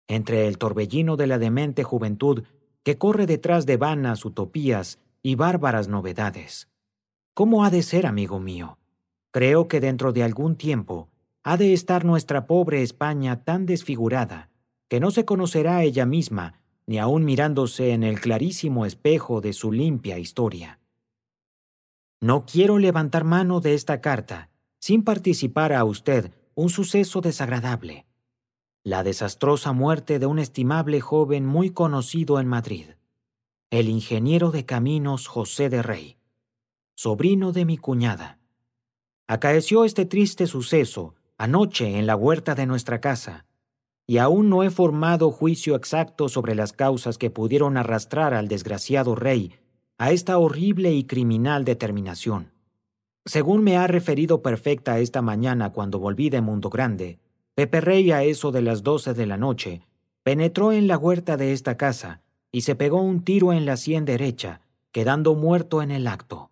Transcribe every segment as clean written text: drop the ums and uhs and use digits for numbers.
entre el torbellino de la demente juventud que corre detrás de vanas utopías y bárbaras novedades. ¿Cómo ha de ser, amigo mío? Creo que dentro de algún tiempo ha de estar nuestra pobre España tan desfigurada que no se conocerá a ella misma, ni aun mirándose en el clarísimo espejo de su limpia historia. No quiero levantar mano de esta carta sin participar a usted un suceso desagradable: la desastrosa muerte de un estimable joven muy conocido en Madrid, el ingeniero de caminos José de Rey, sobrino de mi cuñada. Acaeció este triste suceso anoche en la huerta de nuestra casa, y aún no he formado juicio exacto sobre las causas que pudieron arrastrar al desgraciado rey a esta horrible y criminal determinación. Según me ha referido Perfecta esta mañana cuando volví de Mundo Grande, Pepe Rey, a eso de las 12 de la noche, penetró en la huerta de esta casa y se pegó un tiro en la sien derecha, quedando muerto en el acto.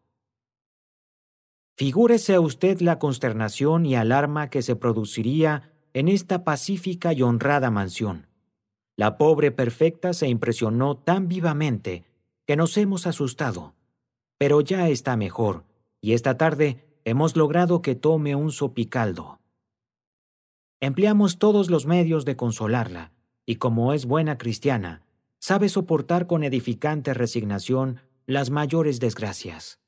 Figúrese usted la consternación y alarma que se produciría en esta pacífica y honrada mansión. La pobre Perfecta se impresionó tan vivamente que nos hemos asustado, pero ya está mejor, y esta tarde hemos logrado que tome un sopicaldo. Empleamos todos los medios de consolarla, y como es buena cristiana, sabe soportar con edificante resignación las mayores desgracias.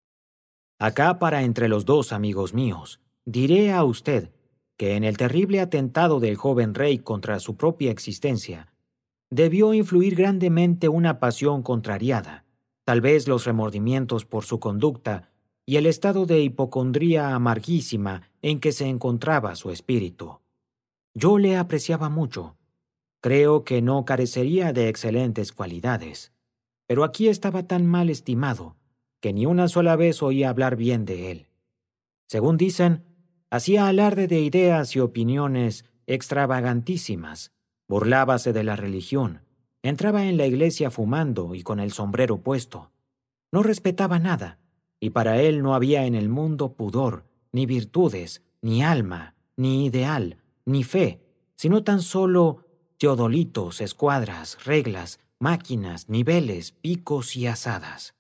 Acá, para entre los dos, amigos míos, diré a usted que en el terrible atentado del joven rey contra su propia existencia, debió influir grandemente una pasión contrariada, tal vez los remordimientos por su conducta y el estado de hipocondría amarguísima en que se encontraba su espíritu. Yo le apreciaba mucho. Creo que no carecería de excelentes cualidades, pero aquí estaba tan mal estimado que ni una sola vez oí hablar bien de él. Según dicen, hacía alarde de ideas y opiniones extravagantísimas, burlábase de la religión, entraba en la iglesia fumando y con el sombrero puesto. No respetaba nada, y para él no había en el mundo pudor, ni virtudes, ni alma, ni ideal, ni fe, sino tan solo teodolitos, escuadras, reglas, máquinas, niveles, picos y azadas.